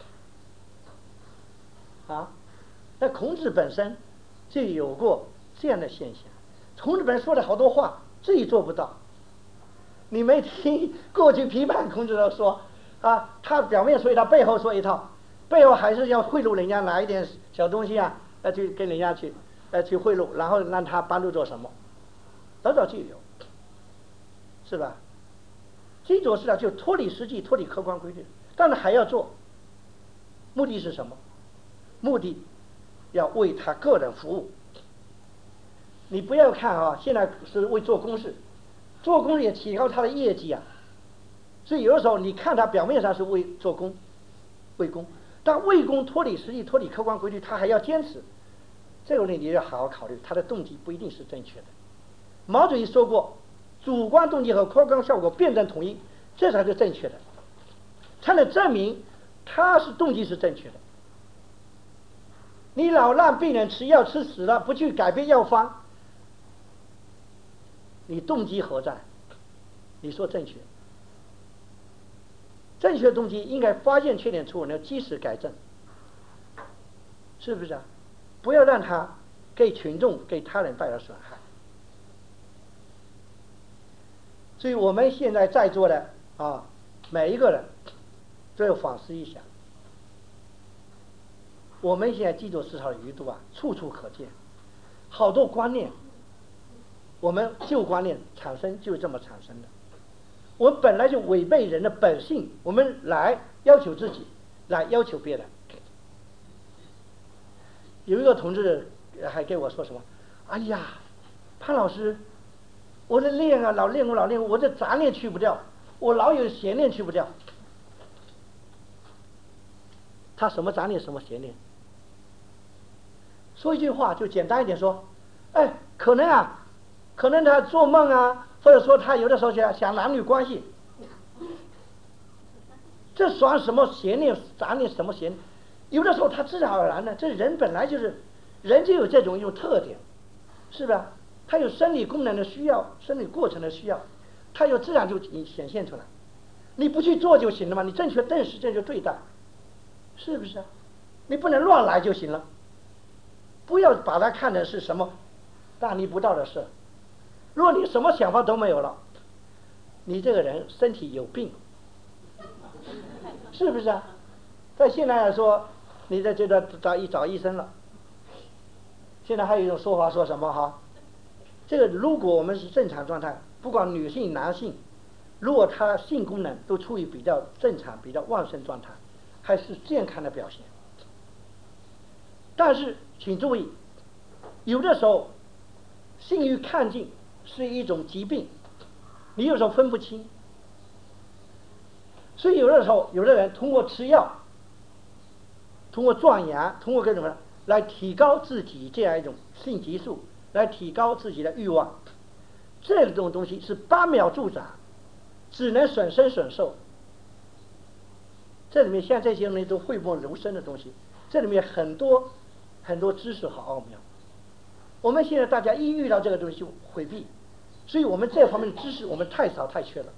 了。那孔子本身就有过这样的现象。孔子本身说的好多话自己做不到。你没听过去批判孔子的说他表面说一套，背后说一套，背后还是要贿赂人家拿一点小东西去跟人家去贿赂，然后让他帮助做什么，老早就有，是吧？极左思潮就脱离实际，脱离客观规律，但是还要做，目的是什么？目的要为他个人服务。你不要看现在是为做公事，做公事也提高他的业绩所以有的时候你看他表面上是为做工、为公，但为公脱离实际、脱离客观规律，他还要坚持。这个问题你要好好考虑，他的动机不一定是正确的。毛主席说过，主观动机和客观效果辩证统一，这才是正确的，才能证明他是动机是正确的。你老让病人吃药吃死了，不去改变药方，你动机何在？你说正确？正确动机应该发现缺点错误，要及时改正，是不是不要让他给群众、给他人带来损害。所以我们现在在座的每一个人都要反思一下，我们现在极左思潮的余毒处处可见，好多观念，我们旧观念产生就这么产生的。我们本来就违背人的本性，我们来要求自己，来要求别人。有一个同志还跟我说什么？哎呀，潘老师，我这练老练功，我这杂念去不掉，我老有邪念去不掉。他什么杂念，什么邪念？说一句话就简单一点说，可能他做梦或者说他有的时候想男女关系，这算什么邪念、杂念？什么邪念？有的时候他自然而然的，这人本来就是人就有这种一种特点， 是吧？它有生理功能的需要，生理过程的需要，它有自然就显现出来。你不去做就行了嘛，你正确认识，正确对待，是不是啊？你不能乱来就行了，不要把它看成是什么大逆不道的事。如果你什么想法都没有了，你这个人身体有病，是不是啊？在现在来说，你在这个找医生了。现在还有一种说法说什么哈？这个如果我们是正常状态，不管女性男性，如果他性功能都处于比较正常、比较旺盛状态，还是健康的表现。但是请注意，有的时候性欲亢进是一种疾病，你有时候分不清。所以有的时候，有的人通过吃药，通过壮阳，通过各种来提高自己这样一种性激素，来提高自己的欲望。这种东西是8秒助长，只能损身损寿。这里面像这些东西都讳莫如深的东西，这里面很多很多知识和奥妙。我们现在大家一遇到这个东西就回避，所以我们这方面的知识我们太少太缺了，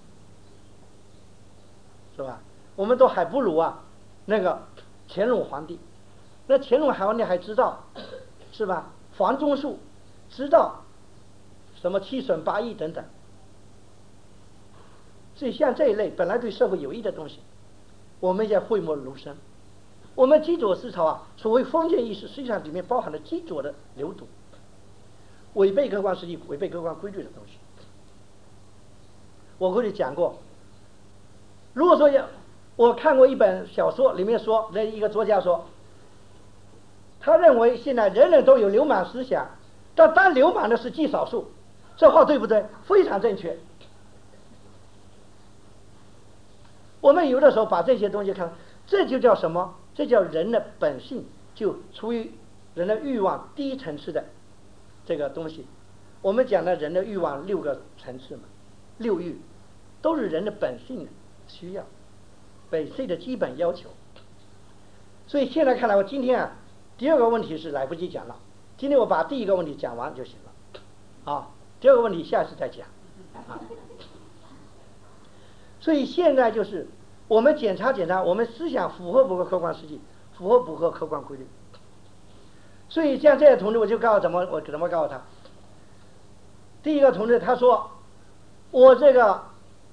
是吧？我们都还不如那个乾隆皇帝。那乾隆皇帝还知道，是吧？房中术，知道什么7损8益等等。所以像这一类本来对社会有益的东西，我们也讳莫如深。我们基佐思潮所谓封建意识，实际上里面包含了基佐的流毒，违背客观实际、违背客观规律的东西。我过去讲过，如果说我看过一本小说，里面说那一个作家说，他认为现在人人都有流氓思想，但当流氓的是极少数。这话对不对？非常正确。我们有的时候把这些东西看，这就叫什么？这叫人的本性就出于人的欲望低层次的这个东西。我们讲的人的欲望6个层次嘛，6欲都是人的本性的需要，本性的基本要求。所以现在看来，我今天第2个问题是来不及讲了，今天我把第1个问题讲完就行了，第2个问题下次再讲，所以现在就是我们检查我们思想符合不合客观实际，符合不合客观规律。所以像这些同志，我怎么告诉他？第一个同志他说，我这个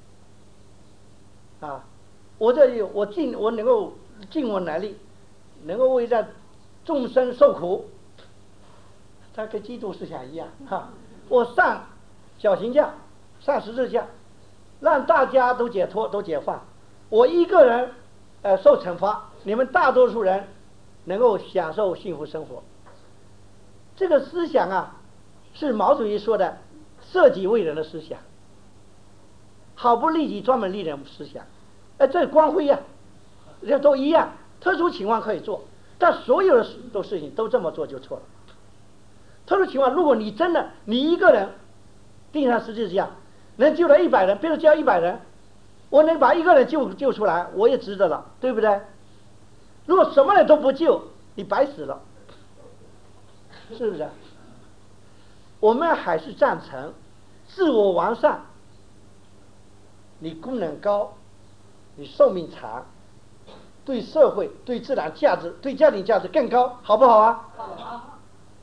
我能够尽我能力，能够为这众生受苦，他跟基督思想一样我上小刑架，上十字架，让大家都解脱，都解放。我一个人受惩罚，你们大多数人能够享受幸福生活。这个思想是毛主席说的舍己为人的思想，好不利己专门利人思想。这光辉这都一样，特殊情况可以做，但所有的事情都这么做就错了。特殊情况，如果你真的你一个人钉上十字架，能救了100人，别人救100人，我能把1个人救出来，我也值得了，对不对？如果什么人都不救，你白死了，是不是？我们还是赞成自我完善，你功能高，你寿命长，对社会、对自然价值、对家庭价值更高，好不好啊？好。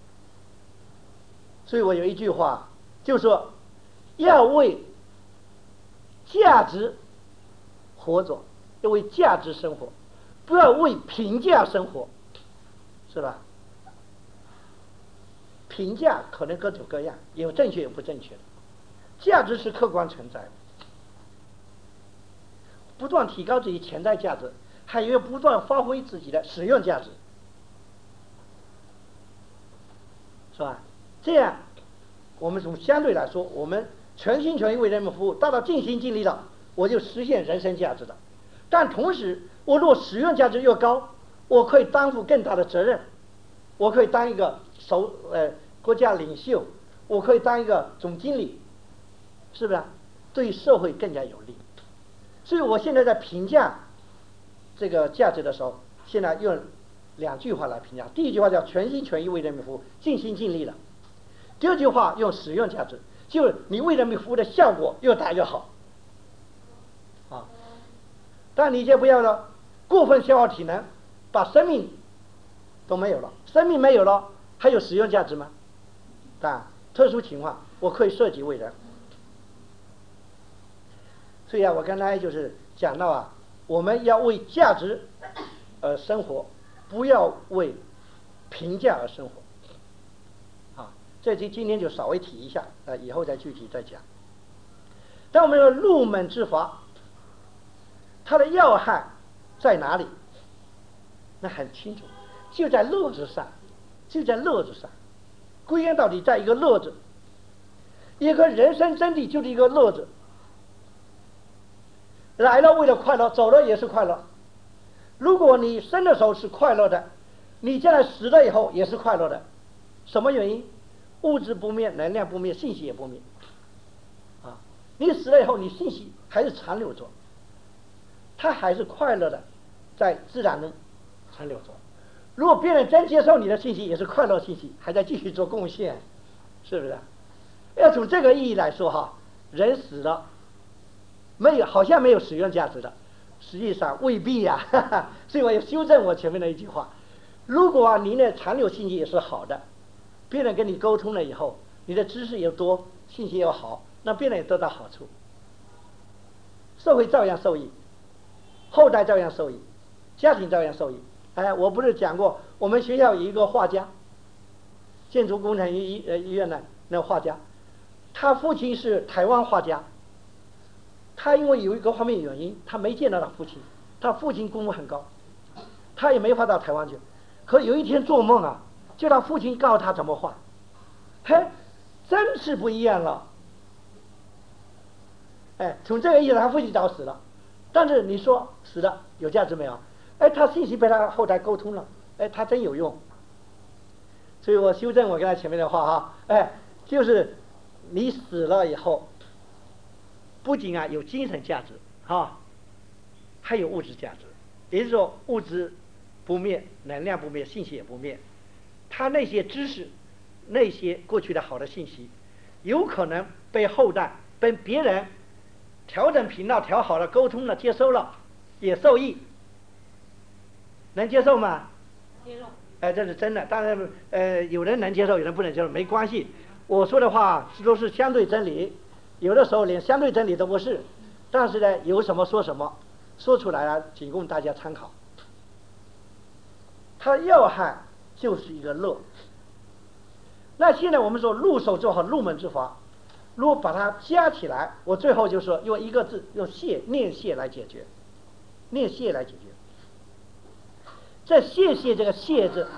所以我有一句话，就是说要为价值活着，要为价值生活，不要为评价生活，是吧？评价可能各种各样，有正确有不正确的，价值是客观存在的。不断提高自己潜在价值，还要不断发挥自己的使用价值，是吧？这样我们从相对来说，我们全心全意为人们服务，达到尽心尽力了，我就实现人生价值了。但同时，我如果使用价值越高，我可以担负更大的责任，我可以当一个国家领袖，我可以当一个总经理，是不是？对社会更加有利。所以我现在在评价这个价值的时候，现在用2句话来评价。第一句话叫全心全意为人民服务，尽心尽力了。 第二句话用使用价值，就是你为人民服务的效果越大越好。啊，但你就不要了，过分消耗体能，把生命都没有了，生命没有了，还有使用价值吗？啊，特殊情况我可以舍己为人。所以啊，我刚才就是讲到啊，我们要为价值而生活，不要为评价而生活。啊，这今天就稍微提一下，以后再具体再讲。但我们说入门之法，它的要害在哪里？那很清楚，就在乐子上，就在乐子上。归根到底，在一个乐子，一个人生真谛就是一个乐子。来了为了快乐，走了也是快乐。如果你生的时候是快乐的，你将来死了以后也是快乐的。什么原因？物质不灭，能量不灭，信息也不灭。啊，你死了以后，你信息还是残留着，它还是快乐的，在自然中残留着。如果别人真接受你的信息，也是快乐信息，还在继续做贡献，是不是？要从这个意义来说哈，人死了，没有好像没有使用价值的，实际上未必呀。所以我要修正我前面的一句话：如果你的残留信息也是好的，别人跟你沟通了以后，你的知识又多，信息又好，那别人也得到好处，社会照样受益，后代照样受益，家庭照样受益。哎，我不是讲过，我们学校有一个画家，建筑工程医院的那画家，他父亲是台湾画家，他因为有一个方面原因，他没见到他父亲，他父亲功夫很高，他也没法到台湾去。可有一天做梦啊，就他父亲告诉他怎么画，嘿，真是不一样了。哎，从这个意思，他父亲早死了，但是你说死了有价值没有？哎，他信息被他后台沟通了，哎，他真有用。所以我修正我刚才前面的话哈，哎，就是你死了以后，不仅啊有精神价值哈，还有物质价值。也就是说，物质不灭，能量不灭，信息也不灭。他那些知识，那些过去的好的信息，有可能被后代、被别人调整频道、调好了、沟通了、接收了，也受益。能接受吗？ 接受。 哎，这是真的。当然，有人能接受，有人不能接受，没关系。我说的话都是相对真理，有的时候连相对真理都不是。但是呢，有什么说什么，说出来了，仅供大家参考。它要害就是一个乐。那现在我们说入手之法、入门之法，如果把它加起来，我最后就说用一个字，用谢念谢来解决，念谢来解决。这谢谢这个谢字，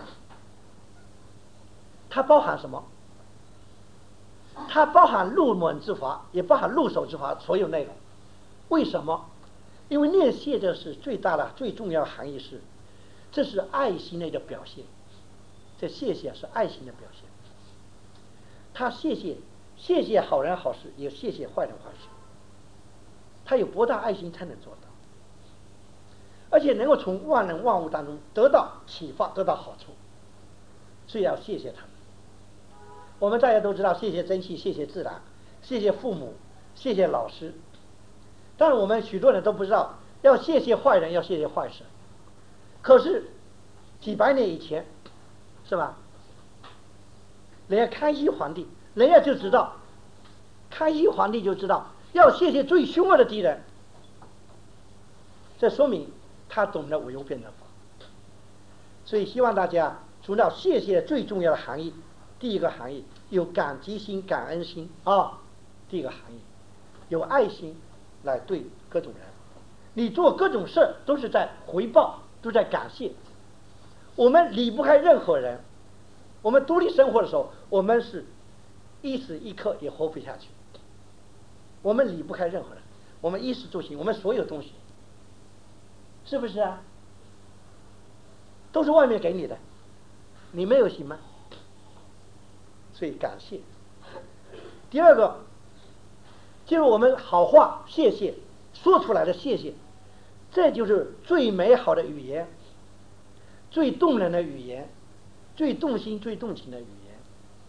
它包含什么？它包含入门之法，也包含入手之法所有内容。为什么？因为念谢这是最大的、最重要的含义是，这是爱心的一个表现。这谢谢是爱心的表现。他谢谢好人好事，也谢谢坏人坏事。他有博大爱心才能做到。而且能够从万人万物当中得到启发，得到好处，所以要谢谢他们。我们大家都知道，谢谢珍惜，谢谢自然，谢谢父母，谢谢老师。但是我们许多人都不知道，要谢谢坏人，要谢谢坏事。可是几百年以前，是吧？人家康熙皇帝，人家就知道，康熙皇帝就知道要谢谢最凶恶的敌人。这说明他懂得无忧辩证法。所以希望大家知道谢谢最重要的含义。第一个含义有感激心、感恩心啊，第一个含义有爱心来对各种人，你做各种事都是在回报，都在感谢。我们离不开任何人，我们独立生活的时候，我们是一时一刻也活不下去。我们离不开任何人，我们衣食住行，我们所有东西，是不是啊？都是外面给你的，你没有行吗？所以感谢。第二个就是我们好话谢谢说出来的谢谢，这就是最美好的语言，最动人的语言，最动心最动情的语言。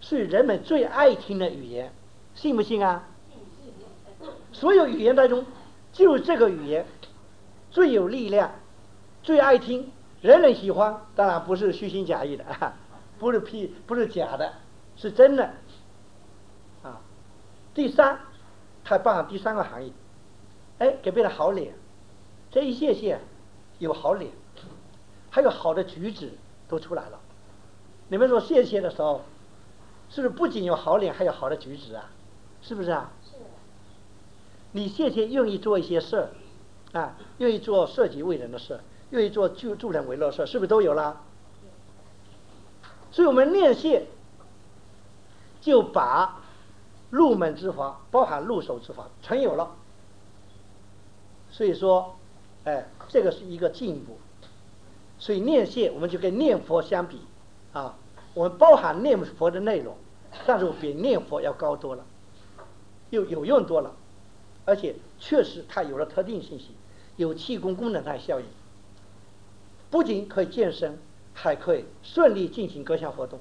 是人们最爱听的语言，信不信啊？所有语言当中，就这个语言最有力量，最爱听，人人喜欢。当然不是虚情假意的啊，不是假的，是真的啊。第三，它包含第三个含义，给别人好脸，这一谢谢有好脸，还有好的举止都出来了。你们说谢谢的时候，是不是不仅有好脸，还有好的举止啊？是不是啊？是。你谢谢愿意做一些事啊，愿意做舍己为人的事，愿意做助人为乐事，是不是都有了？所以我们念谢，就把入门之法，包含入手之法，全有了。所以说，这个是一个进步。所以念谢，我们就跟念佛相比啊，我们包含念佛的内容，但是比念佛要高多了，又有用多了，而且确实它有了特定信息，有气功功能上的效应，不仅可以健身，还可以顺利进行各项活动。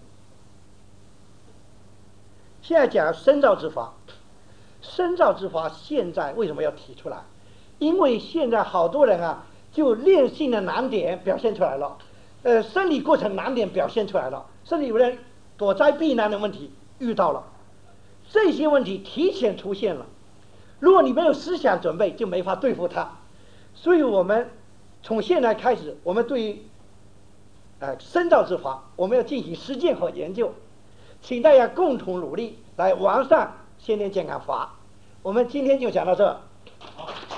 现在讲深造之法，深造之法现在为什么要提出来？因为现在好多人啊，就练性的难点表现出来了，生理过程难点表现出来了，甚至有人躲灾避难的问题遇到了，这些问题提前出现了。如果你没有思想准备，就没法对付它。所以我们从现在开始，我们对于深造之法，我们要进行实践和研究，请大家共同努力来完善先天健康法。我们今天就讲到这。好。